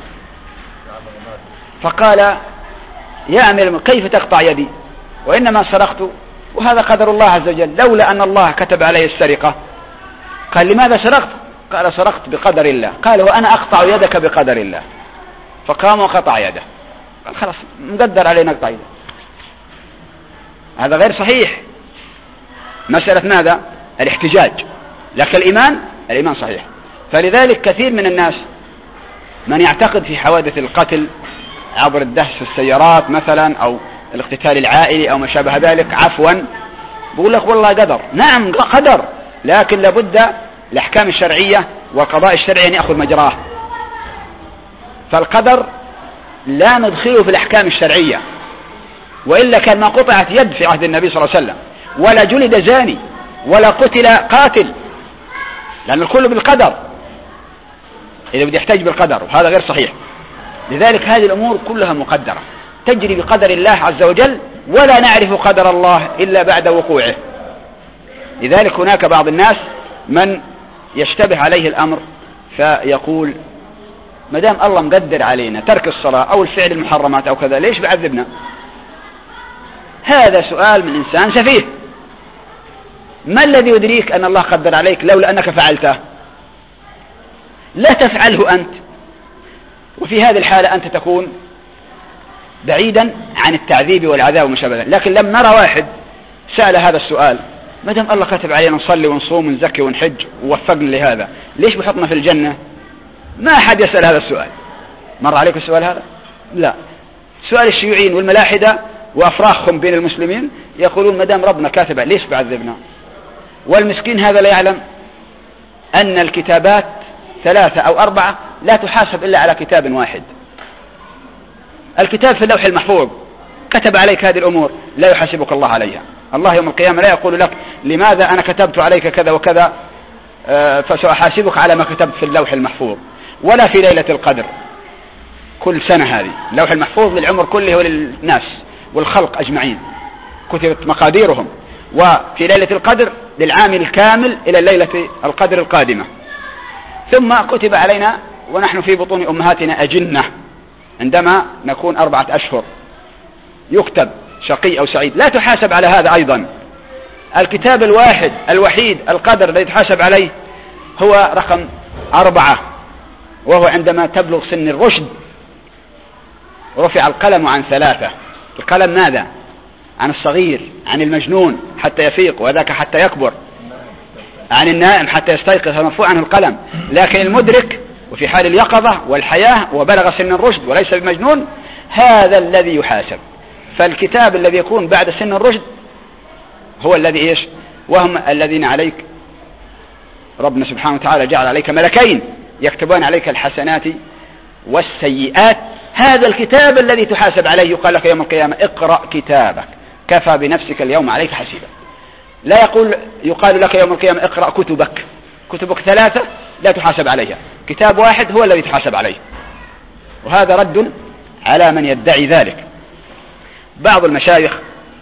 فقال: يا أمير كيف تقطع يدي وإنما سرقت وهذا قدر الله عز وجل، لولا أن الله كتب علي السرقة. قال: لماذا سرقت؟ قال: سرقت بقدر الله. قال: وأنا أقطع يدك بقدر الله. فقام وقطع يده. قال: خلاص مقدر علينا نقطع يده. هذا غير صحيح. مسألة ماذا؟ الاحتجاج. لكن الإيمان صحيح. فلذلك كثير من الناس من يعتقد في حوادث القتل عبر الدهس في السيارات مثلا أو الاقتتال العائلي أو ما شابه ذلك عفوا، بقول لك والله قدر. نعم قدر، لكن لابد الأحكام الشرعية والقضاء الشرعي أن يأخذ مجراه. فالقدر لا ندخله في الأحكام الشرعية، وإلا كان ما قطعت يد في عهد النبي صلى الله عليه وسلم، ولا جلد زاني، ولا قتل قاتل، لأن الكل بالقدر. إذا بدي يحتاج بالقدر، وهذا غير صحيح. لذلك هذه الأمور كلها مقدرة تجري بقدر الله عز وجل، ولا نعرف قدر الله إلا بعد وقوعه. لذلك هناك بعض الناس من يشتبه عليه الأمر فيقول: ما دام الله مقدر علينا ترك الصلاة أو الفعل المحرمات أو كذا، ليش بعذبنا؟ هذا سؤال من إنسان سفيه. ما الذي يدريك أن الله قدر عليك لولا أنك فعلته؟ لا تفعله أنت. وفي هذه الحالة أنت تكون بعيدا عن التعذيب والعذاب وما شابه. لكن لم نرى واحد سأل هذا السؤال، ما دام الله كتب علينا نصلي ونصوم ونزكي ونحج ووفقنا لهذا، ليش بحطنا في الجنة؟ ما أحد يسأل هذا السؤال. مر عليك السؤال هذا؟ لا. سؤال الشيوعيين والملاحدة وأفراخهم بين المسلمين يقولون ما دام ربنا كاتب ليش بعذبنا؟ والمسكين هذا لا يعلم أن الكتابات 3 أو 4 لا تحاسب إلا على كتاب واحد. الكتاب في اللوح المحفوظ كتب عليك هذه الأمور، لا يحاسبك الله عليها. الله يوم القيامة لا يقول لك لماذا أنا كتبت عليك كذا وكذا فسأحاسبك على ما كتبت في اللوح المحفوظ، ولا في ليلة القدر. كل سنة هذه اللوح المحفوظ للعمر كله وللناس والخلق أجمعين، كتبت مقاديرهم. وفي ليلة القدر للعام الكامل إلى ليلة القدر القادمة. ثم كتب علينا ونحن في بطون أمهاتنا أجنة، عندما نكون 4 أشهر يكتب شقي أو سعيد، لا تحاسب على هذا أيضا. الكتاب الواحد الوحيد القدر الذي تحاسب عليه هو رقم 4، وهو عندما تبلغ سن الرشد رفع القلم عن 3. القلم ماذا؟ عن الصغير، عن المجنون حتى يفيق، وذاك حتى يكبر، عن النائم حتى يستيقظ، مرفوع عنه القلم. لكن المدرك وفي حال اليقظة والحياة وبلغ سن الرشد وليس بمجنون، هذا الذي يحاسب. فالكتاب الذي يكون بعد سن الرشد هو الذي إيش؟ وهم الذين عليك ربنا سبحانه وتعالى جعل عليك ملكين يكتبان عليك الحسنات والسيئات. هذا الكتاب الذي تحاسب عليه يقال لك يوم القيامة اقرأ كتابك كفى بنفسك اليوم عليك حسيبا. لا يقال لك يوم القيامة اقرأ كتبك، كتبك 3 لا تحاسب عليها، كتاب واحد هو الذي تحاسب عليه. وهذا رد على من يدعي ذلك. بعض المشايخ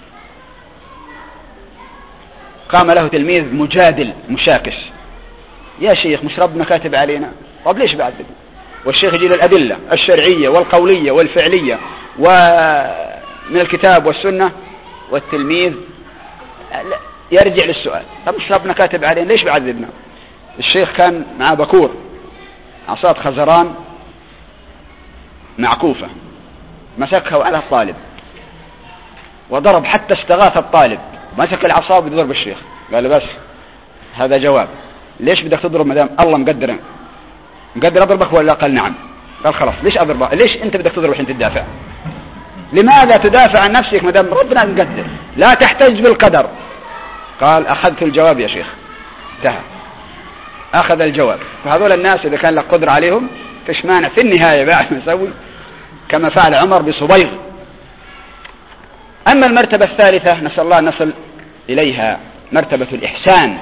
قام له تلميذ مجادل مشاكس، يا شيخ مش ربنا كاتب علينا؟ طب ليش بعذب؟ والشيخ يجي الأدلة الشرعية والقولية والفعلية ومن الكتاب والسنة، والتلميذ يرجع للسؤال طب مش ربنا كاتب علينا ليش بعذبنا؟ الشيخ كان مع بكور عصاة خزران معكوفة، مسكها على الطالب وضرب حتى استغاث الطالب، مسك العصا ويضرب الشيخ. قال بس هذا جواب، ليش بدك تضرب مدام الله مقدر اضربك؟ ولا قال نعم. قال خلاص ليش اضربه؟ ليش انت بدك تضرب الحين تدافع؟ لماذا تدافع عن نفسك مدام ربنا مقدر؟ لا تحتج بالقدر. قال اخذت الجواب يا شيخ، انتهى، اخذ الجواب. فهذول الناس اذا كان لك قدر عليهم فيش مانع في النهايه بعد ما يسوي كما فعل عمر بصبيغ. اما المرتبه الثالثه نسال الله ان نصل اليها، مرتبه الاحسان.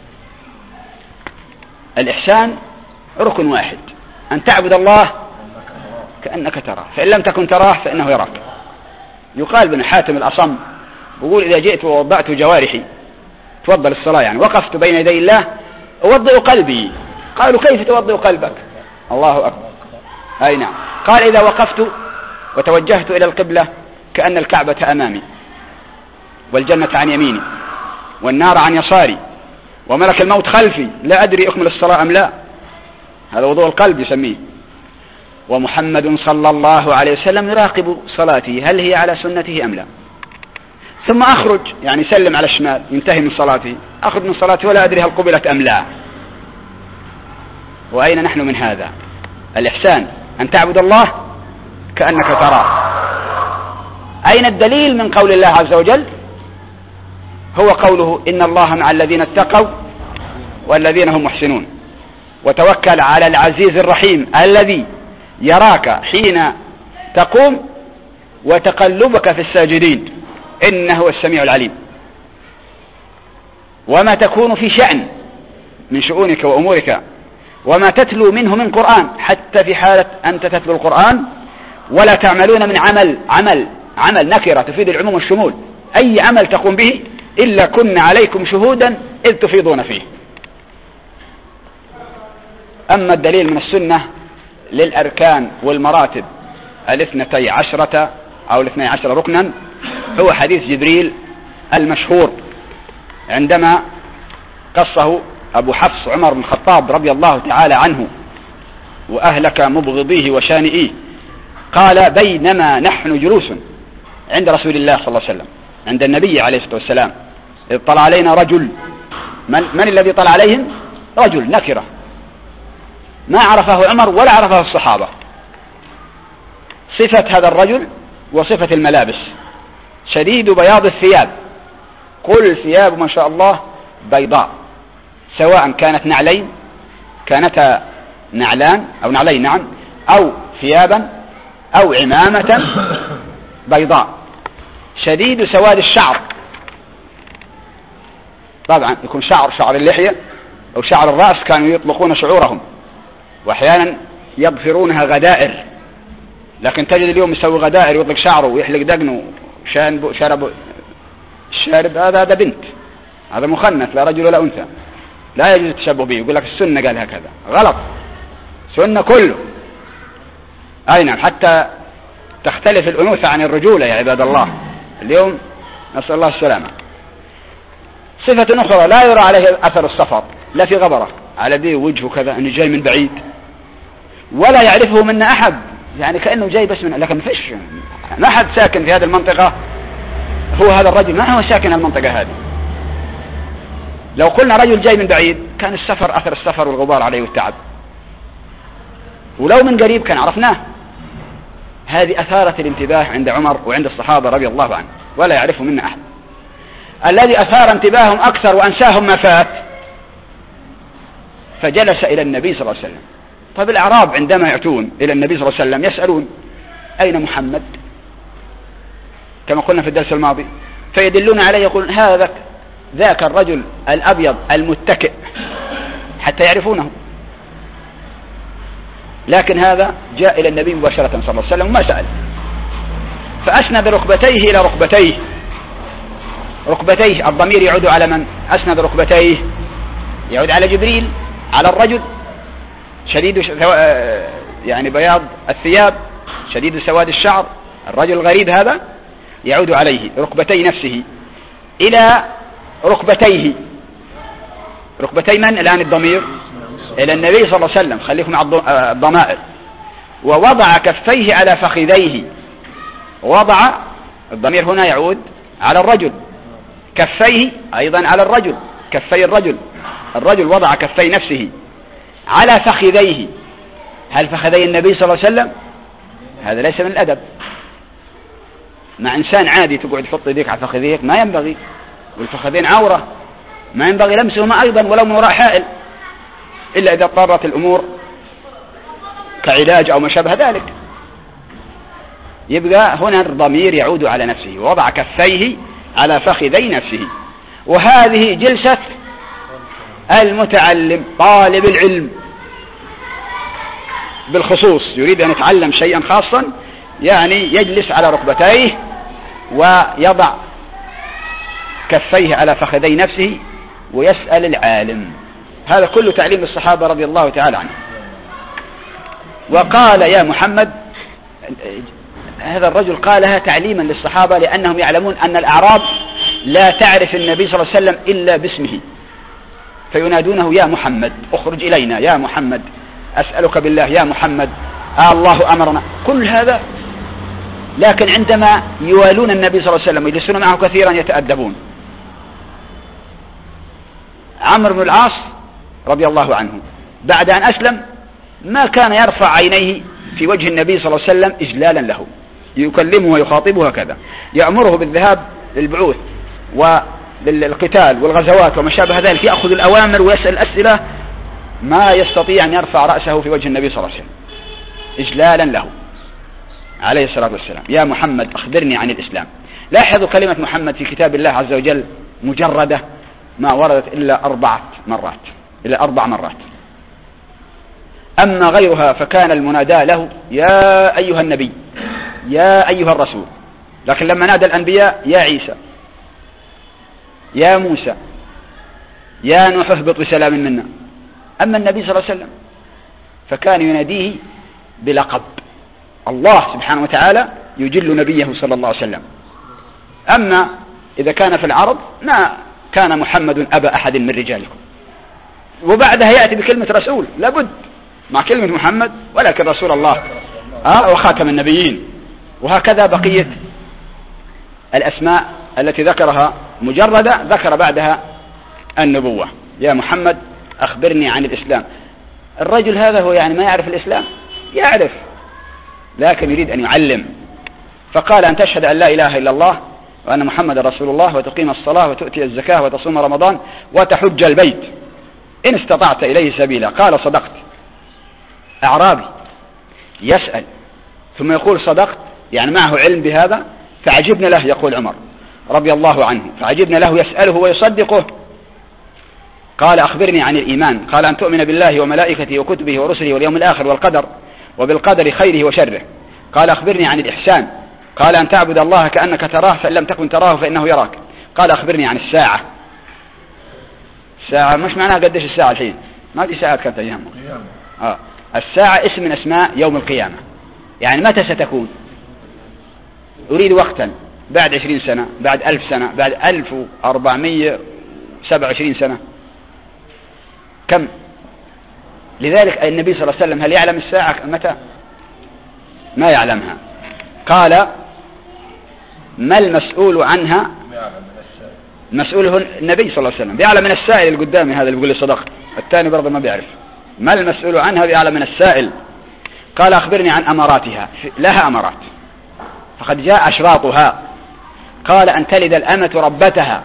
الإحسان ركن واحد، أن تعبد الله كأنك تراه، فإن لم تكن تراه فإنه يراك. يقال بن حاتم الأصم يقول إذا جئت ووضعت جوارحي، توضأ للصلاة يعني، وقفت بين يدي الله أوضئ قلبي. قالوا كيف توضئ قلبك؟ الله أكبر. أي نعم. قال إذا وقفت وتوجهت إلى القبلة كأن الكعبة أمامي، والجنة عن يميني، والنار عن يساري، وملك الموت خلفي، لا أدري أكمل الصلاة أم لا. هذا وضوء القلب يسميه. ومحمد صلى الله عليه وسلم يراقب صلاتي هل هي على سنته أم لا. ثم أخرج يعني سلم على الشمال، ينتهي من صلاتي، أخرج من صلاتي ولا أدري هل قبلت أم لا. وأين نحن من هذا؟ الإحسان أن تعبد الله كأنك تراه. أين الدليل من قول الله عز وجل؟ هو قوله إن الله مع الذين اتقوا والذين هم محسنون. وتوكل على العزيز الرحيم الذي يراك حين تقوم وتقلبك في الساجدين إنه هو السميع العليم. وما تكون في شأن من شؤونك وأمورك وما تتلو منه من قرآن، حتى في حالة أنت تتلو القرآن ولا تعملون من عمل نكرة تفيد العموم والشمول، أي عمل تقوم به إلا كنا عليكم شهودا إذ تفيضون فيه. أما الدليل من السنة للأركان والمراتب 12 أو 12 ركنا هو حديث جبريل المشهور عندما قصه أبو حفص عمر بن الخطاب رضي الله تعالى عنه وأهلك مبغضيه وشانئيه، قال: بينما نحن جلوس عند رسول الله صلى الله عليه وسلم، عند النبي عليه الصلاة والسلام، إذ طلع علينا رجل. من الذي طلع عليهم؟ رجل نكرة ما عرفه عمر ولا عرفه الصحابة. صفة هذا الرجل وصفة الملابس: شديد بياض الثياب، كل ثياب ما شاء الله بيضاء، سواء كانت نعلين، كانتا نعلان أو نعلين نعم، أو ثيابا أو عمامة بيضاء. شديد سواد الشعر، طبعا يكون شعر اللحية أو شعر الرأس، كانوا يطلقون شعورهم وأحيانا يضفرونها غدائر، لكن تجد اليوم يسوي غدائر ويطلق شعره ويحلق دقنه شارب. هذا بنت، هذا مخنث، لا رجل ولا أنثى، لا يجوز التشبه به. يقول لك السنة قال هكذا، غلط، سنة كله. أي نعم، حتى تختلف الأنوثة عن الرجولة يا عباد الله اليوم، نسأل الله السلامة. صفة أخرى: لا يرى عليه أثر السفر، لا في غبرة على دي وجهه كذا أنه جاي من بعيد، ولا يعرفه منا أحد، يعني كأنه جاي بس من، لكن فيش، ما حد ساكن في هذه المنطقة هو هذا الرجل، ما هو ساكن المنطقة هذه. لو قلنا رجل جاي من بعيد كان السفر، أثر السفر والغبار عليه والتعب، ولو من قريب كان عرفناه. هذه أثارت الانتباه عند عمر وعند الصحابة رضي الله عنه، ولا يعرفه منا أحد. الذي أثار انتباههم أكثر وأنساهم ما فات، فجلس إلى النبي صلى الله عليه وسلم. طيب الأعراب عندما يأتون إلى النبي صلى الله عليه وسلم يسألون: أين محمد؟ كما قلنا في الدرس الماضي، فيدلون عليه، يقول: ذاك الرجل الأبيض المتكئ، حتى يعرفونه. لكن هذا جاء إلى النبي مباشرة صلى الله عليه وسلم وما سأل، فأسند ركبتيه إلى ركبتيه. الضمير يعود على من؟ أسند ركبتيه يعود على جبريل، على الرجل شديد يعني بياض الثياب، شديد سواد الشعر، الرجل الغريب هذا، يعود عليه ركبتي نفسه إلى ركبتيه. ركبتي من الآن الضمير؟ إلى النبي صلى الله عليه وسلم، خليكم مع الضمائر. ووضع كفيه على فخذيه، وضع الضمير هنا يعود على الرجل، كفيه أيضا على الرجل، كفي الرجل وضع كفي نفسه على فخذيه. هل فخذي النبي صلى الله عليه وسلم؟ هذا ليس من الأدب مع إنسان عادي، تقعد تحط يديك على فخذيك، ما ينبغي، والفخذين عورة، ما ينبغي لمسهما أيضا ولو من وراء حائل، إلا إذا اضطرت الأمور كعلاج أو ما شابه ذلك. يبقى هنا الضمير يعود على نفسه، ووضع كفيه على فخذي نفسه. وهذه جلسة المتعلم، طالب العلم بالخصوص، يريد أن يتعلم شيئا خاصا، يعني يجلس على ركبتيه ويضع كفيه على فخذي نفسه ويسأل العالم. هذا كله تعليم الصحابة رضي الله تعالى عنهم. وقال: يا محمد، هذا الرجل قالها تعليما للصحابة، لأنهم يعلمون أن الأعراب لا تعرف النبي صلى الله عليه وسلم إلا باسمه، فينادونه: يا محمد، اخرج إلينا يا محمد، أسألك بالله يا محمد، الله أمرنا، كل هذا. لكن عندما يوالون النبي صلى الله عليه وسلم ويجلسون معه كثيرا يتأدبون. عمرو بن العاص رضي الله عنه بعد أن أسلم ما كان يرفع عينيه في وجه النبي صلى الله عليه وسلم إجلالا له، يكلمه ويخاطبه هكذا، يأمره بالذهاب للبعوث وللقتال والغزوات وما شابه ذلك، يأخذ الأوامر ويسأل الأسئلة، ما يستطيع أن يرفع رأسه في وجه النبي صلى الله عليه وسلم إجلالا له عليه الصلاة والسلام. يا محمد أخبرني عن الإسلام. لاحظوا كلمة محمد في كتاب الله عز وجل مجردة، ما وردت إلا 4 مرات، أما غيرها فكان المنادى له: يا أيها النبي، يا أيها الرسول. لكن لما نادى الأنبياء: يا عيسى، يا موسى، يا نوح اهبط بسلام منا. أما النبي صلى الله عليه وسلم فكان يناديه بلقب، الله سبحانه وتعالى يجل نبيه صلى الله عليه وسلم. أما إذا كان في العرب ما كان محمد أبا أحد من رجالكم، وبعدها يأتي بكلمة رسول، لابد مع كلمة محمد، ولكن رسول الله وخاتم النبيين. وهكذا بقية الأسماء التي ذكرها مجردة ذكر بعدها النبوة. يا محمد أخبرني عن الإسلام. الرجل هذا هو يعني ما يعرف الإسلام؟ يعرف، لكن يريد أن يعلم. فقال أن تشهد أن لا إله إلا الله وأن محمد رسول الله، وتقيم الصلاة، وتؤتي الزكاة، وتصوم رمضان، وتحج البيت إن استطعت إليه سبيلا. قال صدقت. أعرابي يسأل ثم يقول صدقت، يعني معه علم بهذا. فعجبنا له، يقول عمر رضي الله عنه، فعجبنا له يسأله ويصدقه. قال أخبرني عن الإيمان. قال أن تؤمن بالله وملائكته وكتبه ورسله واليوم الآخر والقدر وبالقدر خيره وشره. قال أخبرني عن الإحسان. قال أن تعبد الله كأنك تراه فإن لم تكن تراه فإنه يراك. قال أخبرني عن الساعة. الساعة مش معناها قديش الساعة الحين، ما في ساعات كانت أيام. الساعة اسم من أسماء يوم القيامة، يعني متى ستكون؟ أريد وقتا، بعد 20 سنة، بعد 1000 سنة، بعد 1427 سنة، كم؟ لذلك النبي صلى الله عليه وسلم هل يعلم الساعة متى؟ ما يعلمها. قال ما المسؤول عنها مسؤوله النبي صلى الله عليه وسلم، بيعلم من السائل القدامي هذا اللي بيقول لي صدقت، الثاني برضه ما بيعرف. ما المسؤول عنها بيعلم من السائل. قال أخبرني عن أماراتها. لها أمارات، فقد جاء أشراطها. قال أن تلد الأمة ربتها.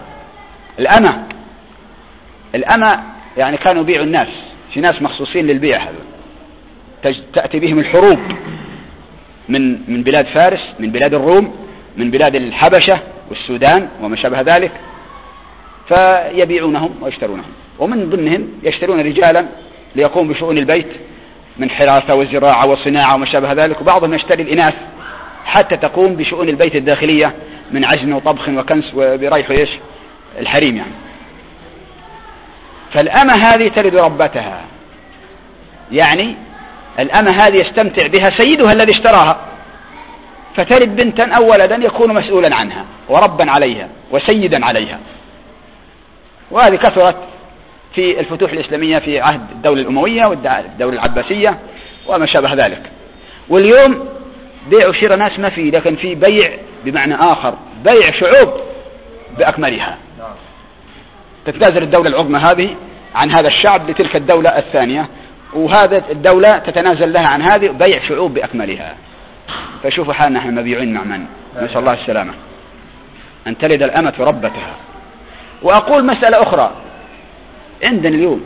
الأمة يعني كانوا يبيعوا الناس، في ناس مخصوصين للبيع هذا، تأتي بهم الحروب من بلاد فارس، من بلاد الروم، من بلاد الحبشة والسودان وما شابه ذلك، فيبيعونهم ويشترونهم. ومن ضمنهم يشترون رجالا ليقوم بشؤون البيت من حراسة وزراعة وصناعة وما شابه ذلك، وبعضهم يشتري الإناث حتى تقوم بشؤون البيت الداخلية من عجن وطبخ وكنس وبريح إيش الحريم يعني. فالأمة هذه تلد ربتها، يعني الأمة هذه يستمتع بها سيدها الذي اشتراها، فتلد بنتا أو ولدا يكون مسؤولا عنها وربا عليها وسيدا عليها. وهذه كثرت في الفتوح الإسلامية في عهد الدولة الأموية والدولة العباسية وما شابه ذلك. واليوم بيع وشراء ناس ما فيه، لكن في بيع بمعنى آخر، بيع شعوب بأكملها. تتنازل الدولة العظمى هذه عن هذا الشعب لتلك الدولة الثانية، وهذا الدولة تتنازل لها عن هذه، بيع شعوب بأكملها. فشوفوا حالنا احنا مبيعين مع من؟ نسأل الله السلامة. أن تلد الأمة ربتها. وأقول مسألة أخرى، عندنا اليوم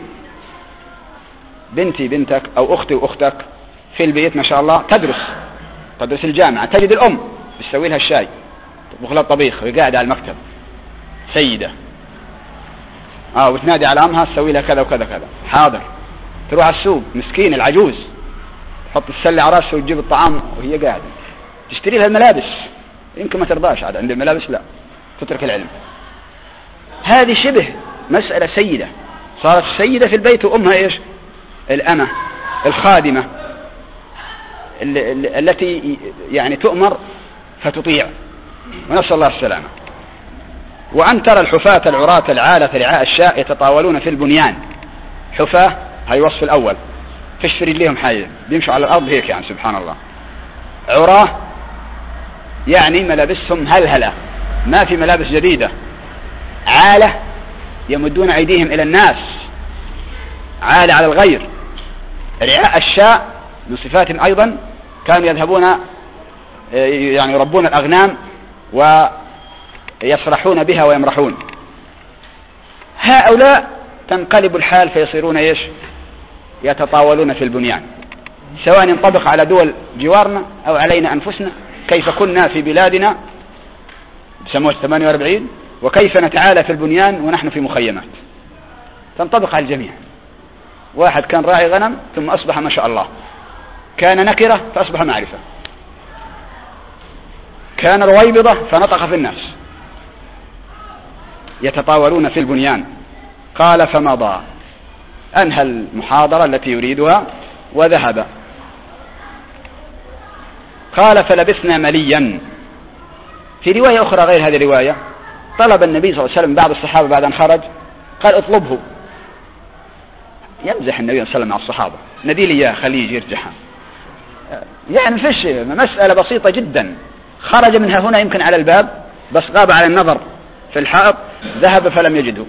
بنتي بنتك أو أختي وأختك في البيت ما شاء الله تدرس الجامعة، تجد الأم تسوي لها الشاي، تطبخ لها الطبيخ وهي قاعدة على المكتب سيدة، وتنادي على أمها تسوي لها كذا وكذا كذا، حاضر. تروح على السوق مسكين العجوز تحط السلة على راسها وتجيب الطعام وهي قاعدة، تشتري لها الملابس، يمكن ما ترضاش عاد عند الملابس، لا تترك العلم. هذه شبه مسألة سيدة، صارت سيدة في البيت وأمها إيش؟ الأمة الخادمة التي يعني تؤمر فتطيع، ونسأل الله السلامة. وأن ترى الحفاة العراة العالة رعاء الشاء يتطاولون في البنيان. حفاة هاي وصف الأول، فيش في رجليهم حاجة، بيمشوا على الأرض هيك يعني سبحان الله. عراه يعني ملابسهم هلهلة، ما في ملابس جديدة. عالة يمدون أيديهم إلى الناس، عالة على الغير. رعاء الشاء من صفاتهم أيضا كانوا يذهبون يعني يربون الأغنام ويسرحون بها ويمرحون. هؤلاء تنقلب الحال فيصيرون إيش؟ يتطاولون في البنيان، سواء ينطبق على دول جوارنا أو علينا أنفسنا، كيف كنا في بلادنا بسموه 48 وكيف نتعالى في البنيان ونحن في مخيمات، تنطبق على الجميع. واحد كان راعي غنم ثم أصبح ما شاء الله، كان نكرة فأصبح معرفة، كان رويبضة فنطق في الناس، يتطاولون في البنيان. قال فمضى، أنهى المحاضرة التي يريدها وذهب. قال فلبثنا مليا. في رواية أخرى غير هذه الرواية طلب النبي صلى الله عليه وسلم بعض الصحابة بعد أن خرج، قال اطلبه، يمزح النبي صلى الله عليه وسلم مع الصحابة، نديل إياه خليه يجي يرجعها، يعني فيش مسألة بسيطة جدا. خرج منها هنا يمكن على الباب بس غاب على النظر في الحائط، ذهب فلم يجده،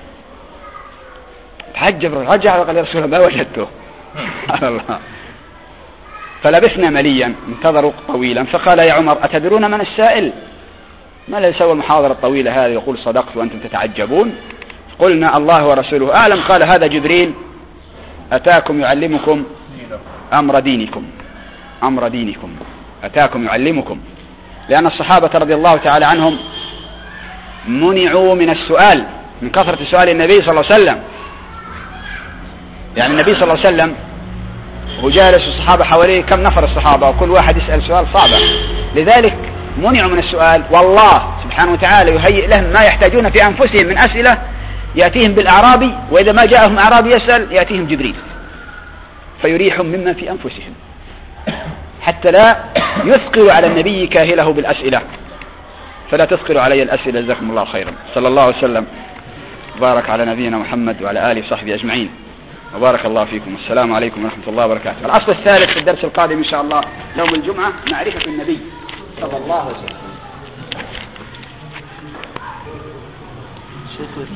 تعجب رجع وقال يا رسول الله ما وجدته. سبحان الله. فلبثنا مليا انتظروا طويلا، فقال يا عمر أتدرون من السائل؟ ما لا يسوى المحاضرة الطويلة هذه يقول صدقت وأنتم تتعجبون؟ قلنا الله ورسوله أعلم. قال هذا جبريل أتاكم يعلمكم أمر دينكم، أمر دينكم أتاكم يعلمكم. لأن الصحابة رضي الله تعالى عنهم منعوا من السؤال من كثرة سؤال النبي صلى الله عليه وسلم. يعني النبي صلى الله عليه وسلم هو جالس الصحابة حواليه، كم نفر الصحابة وكل واحد يسأل سؤال صعب، لذلك منعوا من السؤال. والله سبحانه وتعالى يهيئ لهم ما يحتاجون في أنفسهم من أسئلة يأتيهم بالأعرابي، وإذا ما جاءهم أعرابي يسأل يأتيهم جبريل فيريحهم مما في أنفسهم، حتى لا يثقل على النبي كاهله بالأسئلة. فلا تثقل علي الأسئلة جزاكم الله خيرا. صلى الله عليه وسلم بارك على نبينا محمد وعلى آله وصحبه أجمعين، وبارك الله فيكم. السلام عليكم ورحمة الله وبركاته. الأصل الثالث في الدرس القادم إن شاء الله يوم الجمعة معرفة النبي صلى الله عليه وسلم.